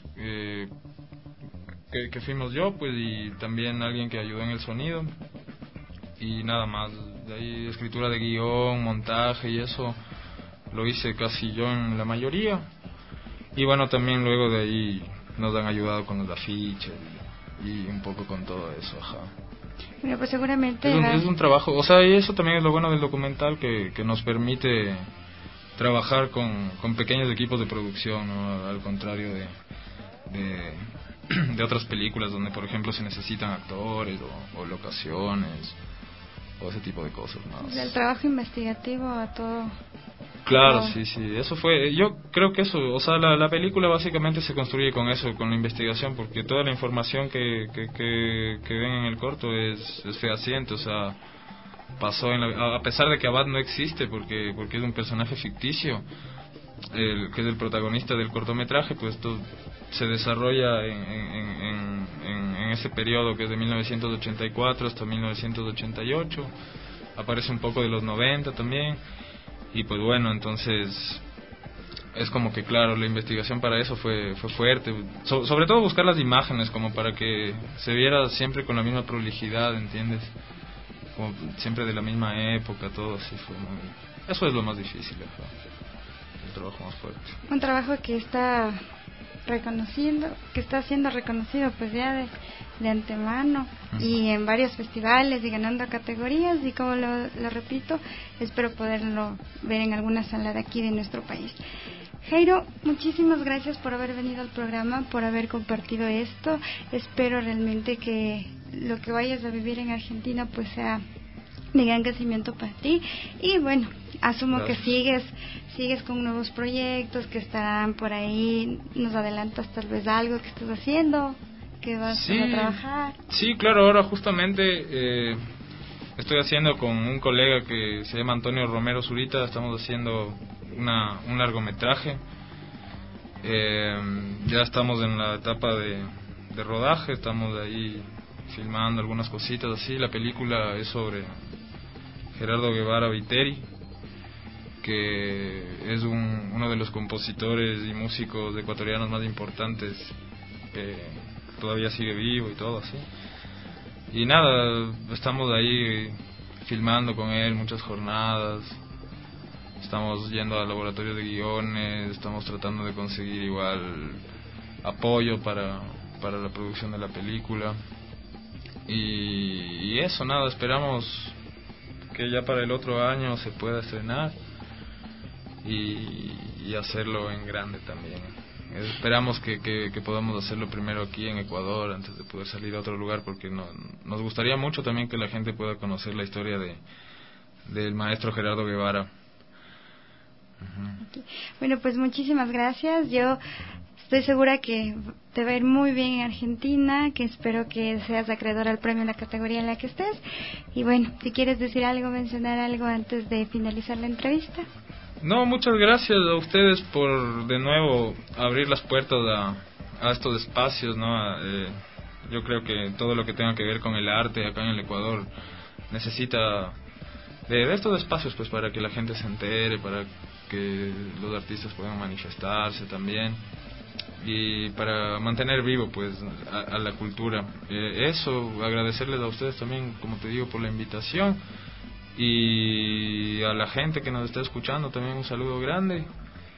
que fuimos yo, pues, y también alguien que ayudó en el sonido, y nada más. De ahí escritura de guión, montaje y eso lo hice casi yo en la mayoría, y bueno, también luego de ahí nos han ayudado con los afiches y un poco con todo eso. Ajá. Bueno, pues seguramente es un trabajo, o sea, y eso también es lo bueno del documental, que nos permite trabajar con pequeños equipos de producción, ¿no? Al contrario de otras películas donde, por ejemplo, se necesitan actores o locaciones o ese tipo de cosas más. Del trabajo investigativo a todo. Claro, sí, eso fue. Yo creo que eso, o sea, la película básicamente se construye con eso, con la investigación, porque toda la información que ven en el corto es fehaciente, o sea, pasó a pesar de que Abad no existe, porque es un personaje ficticio, que es el protagonista del cortometraje, pues esto se desarrolla en ese periodo que es de 1984 hasta 1988, aparece un poco de los 90 también, y pues bueno, entonces es como que claro, la investigación para eso fue fuerte, sobre todo buscar las imágenes como para que se viera siempre con la misma prolijidad, ¿entiendes? Como siempre de la misma época, todo así fue muy... Eso es lo más difícil, el trabajo más fuerte. Un trabajo que está siendo reconocido pues ya de antemano, y en varios festivales y ganando categorías, y como lo repito, espero poderlo ver en alguna sala de aquí de nuestro país. Jairo, muchísimas gracias por haber venido al programa, por haber compartido esto. Espero realmente que lo que vayas a vivir en Argentina pues sea de gran crecimiento para ti, y bueno, asumo gracias. Que sigues con nuevos proyectos que estarán por ahí. Nos adelantas tal vez algo que estás haciendo, que vas a trabajar. Sí, claro, ahora justamente estoy haciendo con un colega que se llama Antonio Romero Zurita, estamos haciendo un largometraje. Ya estamos en la etapa de rodaje, estamos ahí filmando algunas cositas así. La película es sobre Gerardo Guevara Viteri, que es uno de los compositores y músicos ecuatorianos más importantes, que todavía sigue vivo y todo así. Y nada, estamos ahí filmando con él muchas jornadas, estamos yendo al laboratorio de guiones, estamos tratando de conseguir igual apoyo para la producción de la película, y eso, nada, esperamos que ya para el otro año se pueda estrenar y hacerlo en grande también. Esperamos que podamos hacerlo primero aquí en Ecuador antes de poder salir a otro lugar, porque nos gustaría mucho también que la gente pueda conocer la historia del maestro Gerardo Guevara. Okay. Bueno, pues muchísimas gracias. Yo estoy segura que te va a ir muy bien en Argentina, que espero que seas acreedor al premio en la categoría en la que estés. Y bueno, si quieres decir algo, mencionar algo antes de finalizar la entrevista. No, muchas gracias a ustedes por de nuevo abrir las puertas a estos espacios, ¿no? Yo creo que todo lo que tenga que ver con el arte acá en el Ecuador necesita de estos espacios, pues, para que la gente se entere, para que los artistas puedan manifestarse también, y para mantener vivo pues a la cultura. Eso, agradecerles a ustedes también, como te digo, por la invitación, y a la gente que nos está escuchando también un saludo grande.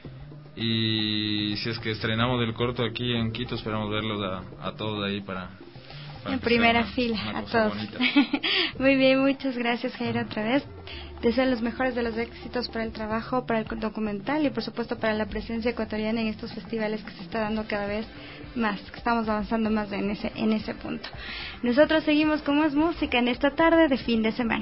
Y si es que estrenamos el corto aquí en Quito, esperamos verlos a todos ahí para en primera fila, a todos. Muy bien, muchas gracias, Jairo, otra vez. Deseo los mejores de los éxitos para el trabajo, para el documental, y por supuesto para la presencia ecuatoriana en estos festivales que se está dando cada vez más, que estamos avanzando más en ese punto. Nosotros seguimos con más música en esta tarde de fin de semana.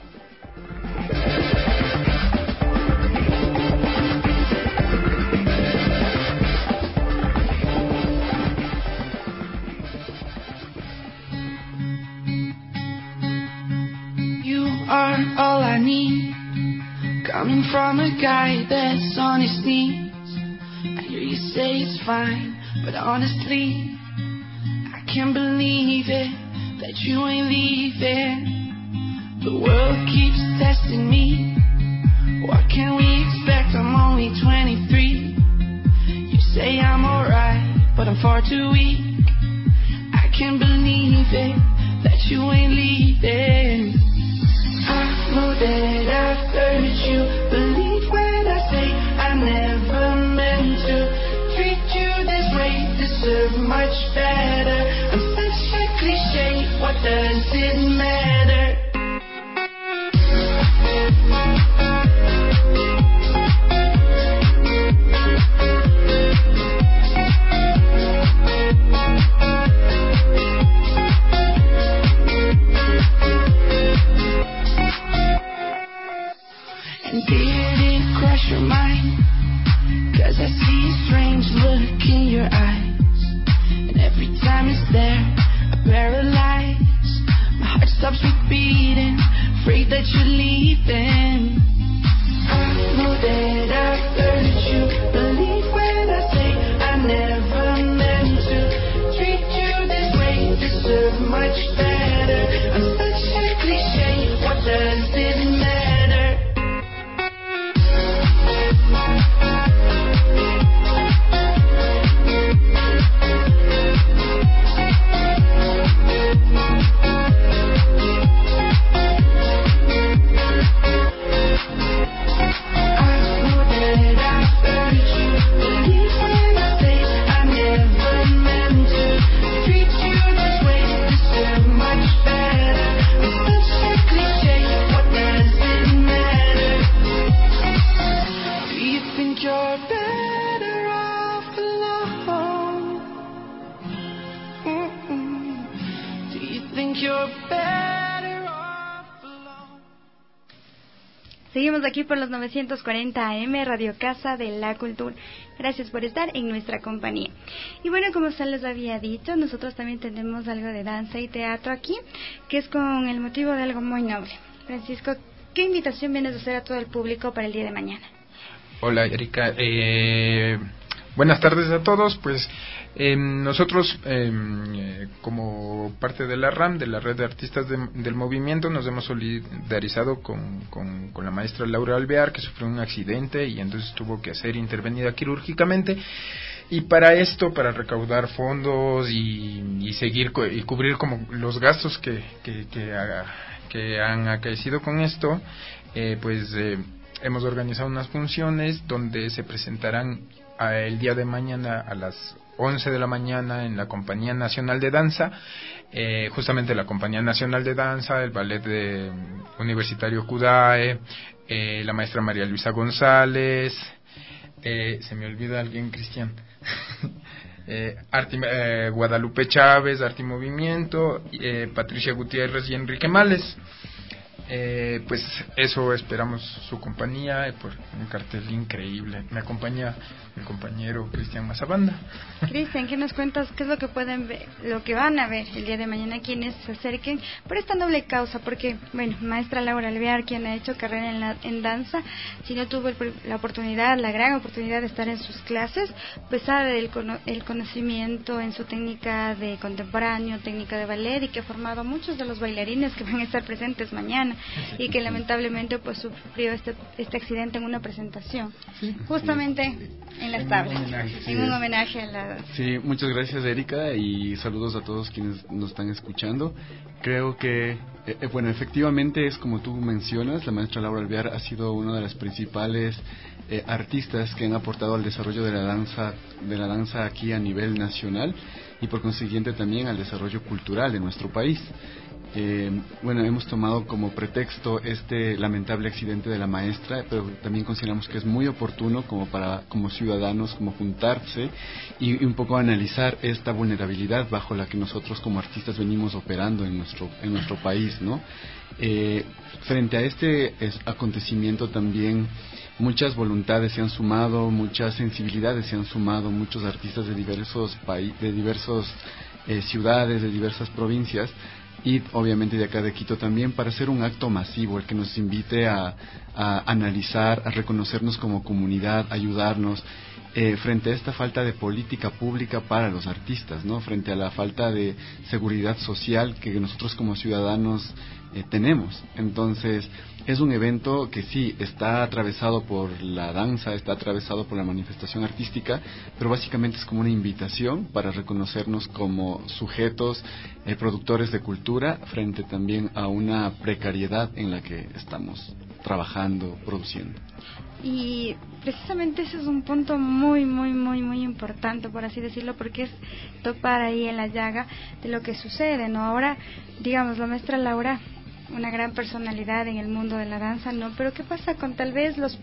Are all I need, coming from a guy that's on his knees. I hear you say it's fine, but honestly, I can't believe it, that you ain't far too weak. I can't believe it, that you ain't leaving. I know that I've hurt you. Believe when I say I never meant to treat you this way. Deserve much better. I'm such a cliche. What does it matter? And did it cross your mind? 'Cause I see a strange look in your eyes, and every time it's there, I paralyze. My heart stops beating, afraid that you're leaving. I know that I've hurt you. Believe when I say I never meant to treat you this way. Deserve much better. I'm such a cliche. What does it matter? Seguimos aquí por los 940 AM, Radio Casa de la Cultura. Gracias por estar en nuestra compañía. Y bueno, como se les había dicho, nosotros también tenemos algo de danza y teatro aquí, que es con el motivo de algo muy noble. Francisco, ¿qué invitación vienes a hacer a todo el público para el día de mañana? Hola, Erika. Buenas tardes a todos. Pues nosotros, como parte de la RAM, de la Red de Artistas del Movimiento, nos hemos solidarizado con la maestra Laura Alvear, que sufrió un accidente y entonces tuvo que ser intervenida quirúrgicamente. Y para esto, para recaudar fondos y seguir y cubrir como los gastos que han acaecido con esto, hemos organizado unas funciones donde se presentarán el día de mañana a las 11 de la mañana en la Compañía Nacional de Danza, justamente la Compañía Nacional de Danza, el Ballet Universitario CUDAE, la maestra María Luisa González, se me olvida alguien, Cristian, Guadalupe Chávez, Arte y Movimiento, Patricia Gutiérrez y Enrique Males. Pues eso, esperamos su compañía por un cartel increíble. Me acompaña mi compañero Cristian Mazabanda. Cristian, ¿qué nos cuentas? ¿Qué es lo que pueden ver, lo que van a ver el día de mañana quienes se acerquen por esta noble causa? Porque, bueno, maestra Laura Alvear, quien ha hecho carrera en danza, si no tuvo la gran oportunidad de estar en sus clases, pues sabe el conocimiento en su técnica de contemporáneo, técnica de ballet, y que ha formado a muchos de los bailarines que van a estar presentes mañana, y que lamentablemente pues sufrió este accidente en una presentación, justamente en las tablas, en un homenaje a la... Sí, muchas gracias, Erika, y saludos a todos quienes nos están escuchando. Creo que, efectivamente es como tú mencionas, la maestra Laura Alvear ha sido una de las principales artistas que han aportado al desarrollo de la danza aquí a nivel nacional, y por consiguiente también al desarrollo cultural de nuestro país. Hemos tomado como pretexto este lamentable accidente de la maestra, pero también consideramos que es muy oportuno como ciudadanos, como juntarse y un poco analizar esta vulnerabilidad bajo la que nosotros como artistas venimos operando en nuestro país, ¿no? Frente a este acontecimiento también muchas voluntades se han sumado, muchas sensibilidades se han sumado, muchos artistas de diversos ciudades, de diversas provincias, y obviamente de acá de Quito también, para hacer un acto masivo, el que nos invite a analizar, a reconocernos como comunidad, ayudarnos frente a esta falta de política pública para los artistas, ¿no? Frente a la falta de seguridad social que nosotros como ciudadanos tenemos. Entonces, es un evento que sí, está atravesado por la danza, está atravesado por la manifestación artística, pero básicamente es como una invitación para reconocernos como sujetos, productores de cultura, frente también a una precariedad en la que estamos trabajando, produciendo. Y precisamente ese es un punto muy importante, por así decirlo, porque es topar ahí en la llaga de lo que sucede, ¿no? Ahora, digamos, la maestra Laura, una gran personalidad en el mundo de la danza, ¿no? Pero ¿qué pasa con tal vez las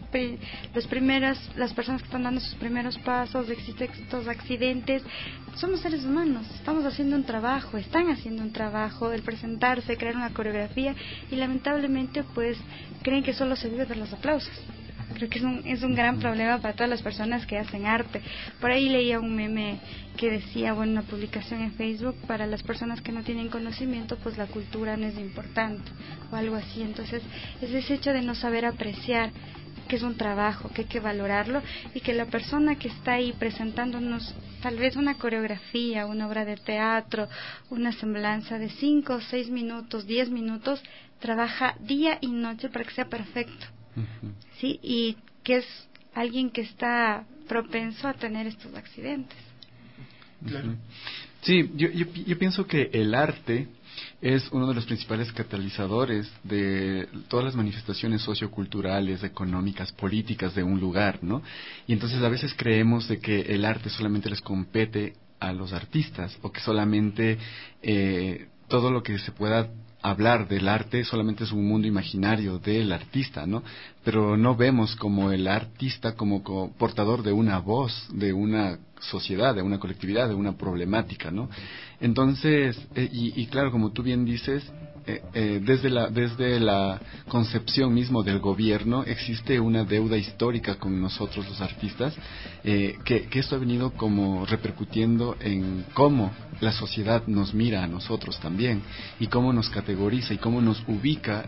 personas que están dando sus primeros pasos, existen estos accidentes? Somos seres humanos, estamos haciendo un trabajo, están haciendo un trabajo, el presentarse, crear una coreografía, y lamentablemente pues creen que solo se vive de los aplausos. Creo que es un gran problema para todas las personas que hacen arte. Por ahí leía un meme que decía, bueno, una publicación en Facebook, para las personas que no tienen conocimiento, pues la cultura no es importante, o algo así. Entonces, es ese hecho de no saber apreciar que es un trabajo, que hay que valorarlo, y que la persona que está ahí presentándonos tal vez una coreografía, una obra de teatro, una semblanza de 5, 6 minutos, 10 minutos, trabaja día y noche para que sea perfecto. Sí, y que es alguien que está propenso a tener estos accidentes. Claro. Sí, yo pienso que el arte es uno de los principales catalizadores de todas las manifestaciones socioculturales, económicas, políticas de un lugar, ¿no? Y entonces a veces creemos de que el arte solamente les compete a los artistas, o que solamente todo lo que se pueda hablar del arte solamente es un mundo imaginario del artista, ¿no? Pero no vemos como el artista como portador de una voz, de una sociedad, de una colectividad, de una problemática, ¿no? Entonces, y claro, como tú bien dices, desde la concepción mismo del gobierno existe una deuda histórica con nosotros los artistas, que esto ha venido como repercutiendo en cómo la sociedad nos mira a nosotros también, y cómo nos categoriza y cómo nos ubica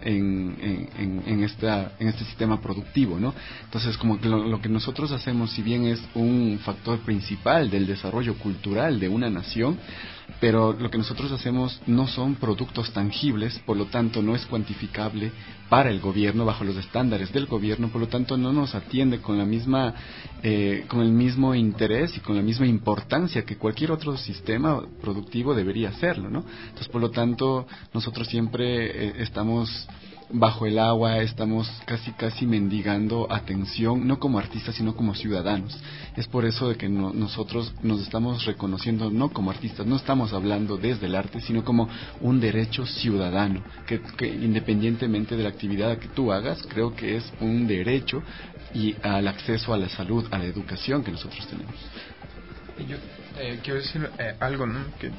en este sistema productivo, ¿no? Entonces, como que lo que nosotros hacemos, si bien es un factor principal del desarrollo cultural de una nación, pero lo que nosotros hacemos no son productos tangibles, por lo tanto no es cuantificable para el gobierno, bajo los estándares del gobierno, por lo tanto no nos atiende con la misma con el mismo interés y con la misma importancia que cualquier otro sistema productivo debería hacerlo, ¿no? Entonces, por lo tanto, nosotros siempre estamos bajo el agua, estamos casi mendigando atención, no como artistas sino como ciudadanos. Es por eso de que nosotros nos estamos reconociendo no como artistas, no estamos hablando desde el arte, sino como un derecho ciudadano, que independientemente de la actividad que tú hagas, creo que es un derecho, y al acceso a la salud, a la educación que nosotros tenemos. Yo quiero decir algo, ¿no? Que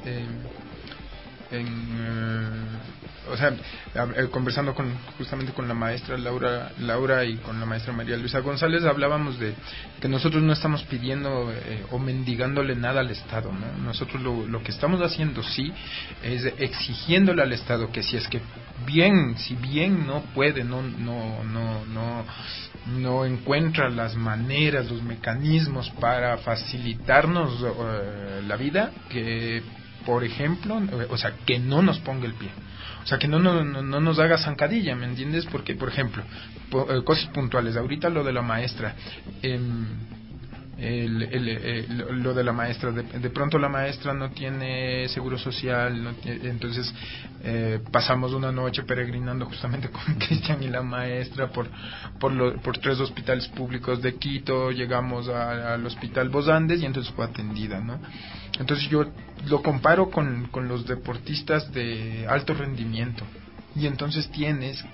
o sea, conversando justamente con la maestra Laura y con la maestra María Luisa González, hablábamos de que nosotros no estamos pidiendo o mendigándole nada al Estado, ¿no? Nosotros lo que estamos haciendo sí es exigiéndole al Estado que si bien no puede, no encuentra las maneras, los mecanismos para facilitarnos la vida, que por ejemplo, o sea, que no nos ponga el pie, o sea, que no nos haga zancadilla, ¿me entiendes? Porque, por ejemplo, cosas puntuales, ahorita lo de la maestra, lo de la maestra, de pronto la maestra no tiene seguro social, entonces pasamos una noche peregrinando justamente con Cristian y la maestra por 3 hospitales públicos de Quito, llegamos al hospital Bos Andes y entonces fue atendida, ¿no? Entonces yo lo comparo con los deportistas de alto rendimiento, y entonces tienes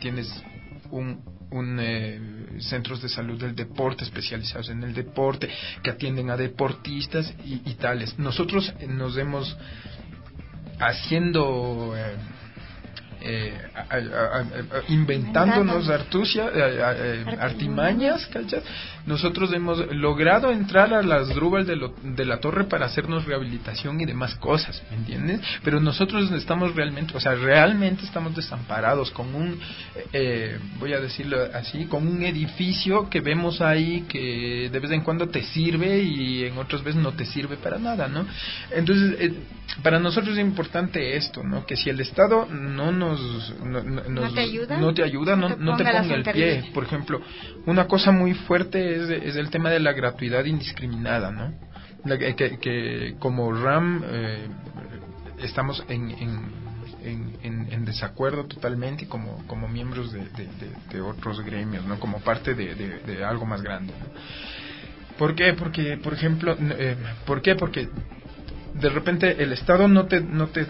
centros de salud del deporte especializados en el deporte que atienden a deportistas y tales. Nosotros nos hemos haciendo inventándonos artimañas, ¿cachai? Nosotros hemos logrado entrar a las grúas de la torre para hacernos rehabilitación y demás cosas, ¿me entiendes? Pero nosotros estamos realmente estamos desamparados con voy a decirlo así, con un edificio que vemos ahí que de vez en cuando te sirve y en otras veces no te sirve para nada, ¿no? Entonces, para nosotros es importante esto, ¿no? Que si el Estado no te ayuda, no te ponga el pie. Por ejemplo, una cosa muy fuerte es el tema de la gratuidad indiscriminada, ¿no? Que como RAM estamos en desacuerdo totalmente como miembros de otros gremios, ¿no? Como parte de algo más grande, ¿no? ¿Por qué? Porque, por ejemplo, porque de repente el Estado no te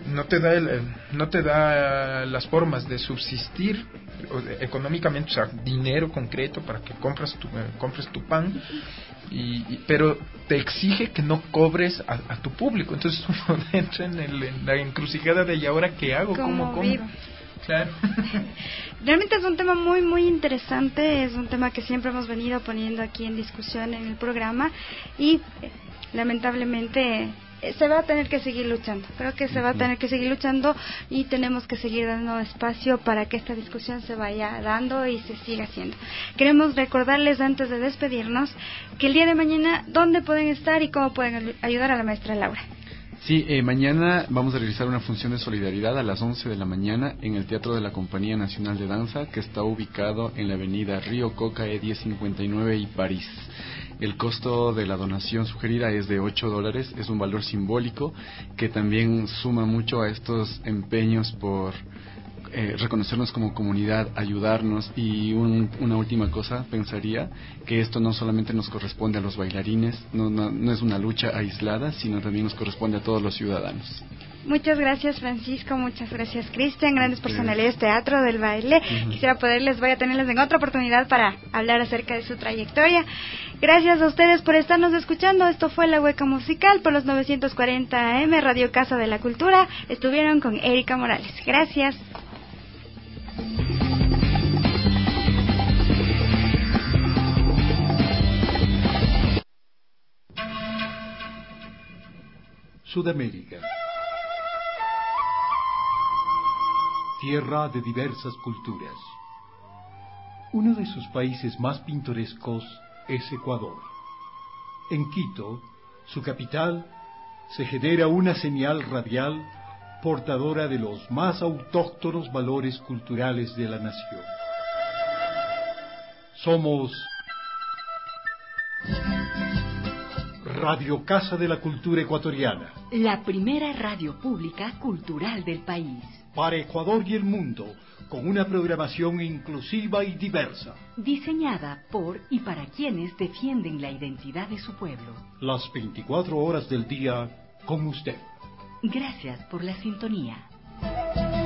da las formas de subsistir económicamente, o sea, dinero concreto para que compres tu pan, pero te exige que no cobres a tu público. Entonces uno entra en la encrucijada de ¿y ahora qué hago? ¿Cómo? Claro. Realmente es un tema muy muy interesante, es un tema que siempre hemos venido poniendo aquí en discusión en el programa y lamentablemente se va a tener que seguir luchando. Creo que se va a tener que seguir luchando y tenemos que seguir dando espacio para que esta discusión se vaya dando y se siga haciendo. Queremos recordarles antes de despedirnos que el día de mañana dónde pueden estar y cómo pueden ayudar a la maestra Laura. Sí, mañana vamos a realizar una función de solidaridad a las 11 de la mañana en el Teatro de la Compañía Nacional de Danza, que está ubicado en la avenida Río Coca, E1059 y París. El costo de la donación sugerida es de $8, es un valor simbólico que también suma mucho a estos empeños por reconocernos como comunidad, ayudarnos. Y una última cosa, pensaría que esto no solamente nos corresponde a los bailarines, no es una lucha aislada, sino también nos corresponde a todos los ciudadanos. Muchas gracias, Francisco, muchas gracias, Cristian, grandes personalidades de teatro, del baile. Quisiera voy a tenerles en otra oportunidad para hablar acerca de su trayectoria. Gracias a ustedes por estarnos escuchando. Esto fue La Hueca Musical por los 940 AM, Radio Casa de la Cultura. Estuvieron con Erika Morales. Gracias. Sudamérica. Tierra de diversas culturas. Uno de sus países más pintorescos es Ecuador. En Quito, su capital, se genera una señal radial portadora de los más autóctonos valores culturales de la nación. Somos Radio Casa de la Cultura Ecuatoriana, la primera radio pública cultural del país. Para Ecuador y el mundo, con una programación inclusiva y diversa. Diseñada por y para quienes defienden la identidad de su pueblo. Las 24 horas del día con usted. Gracias por la sintonía.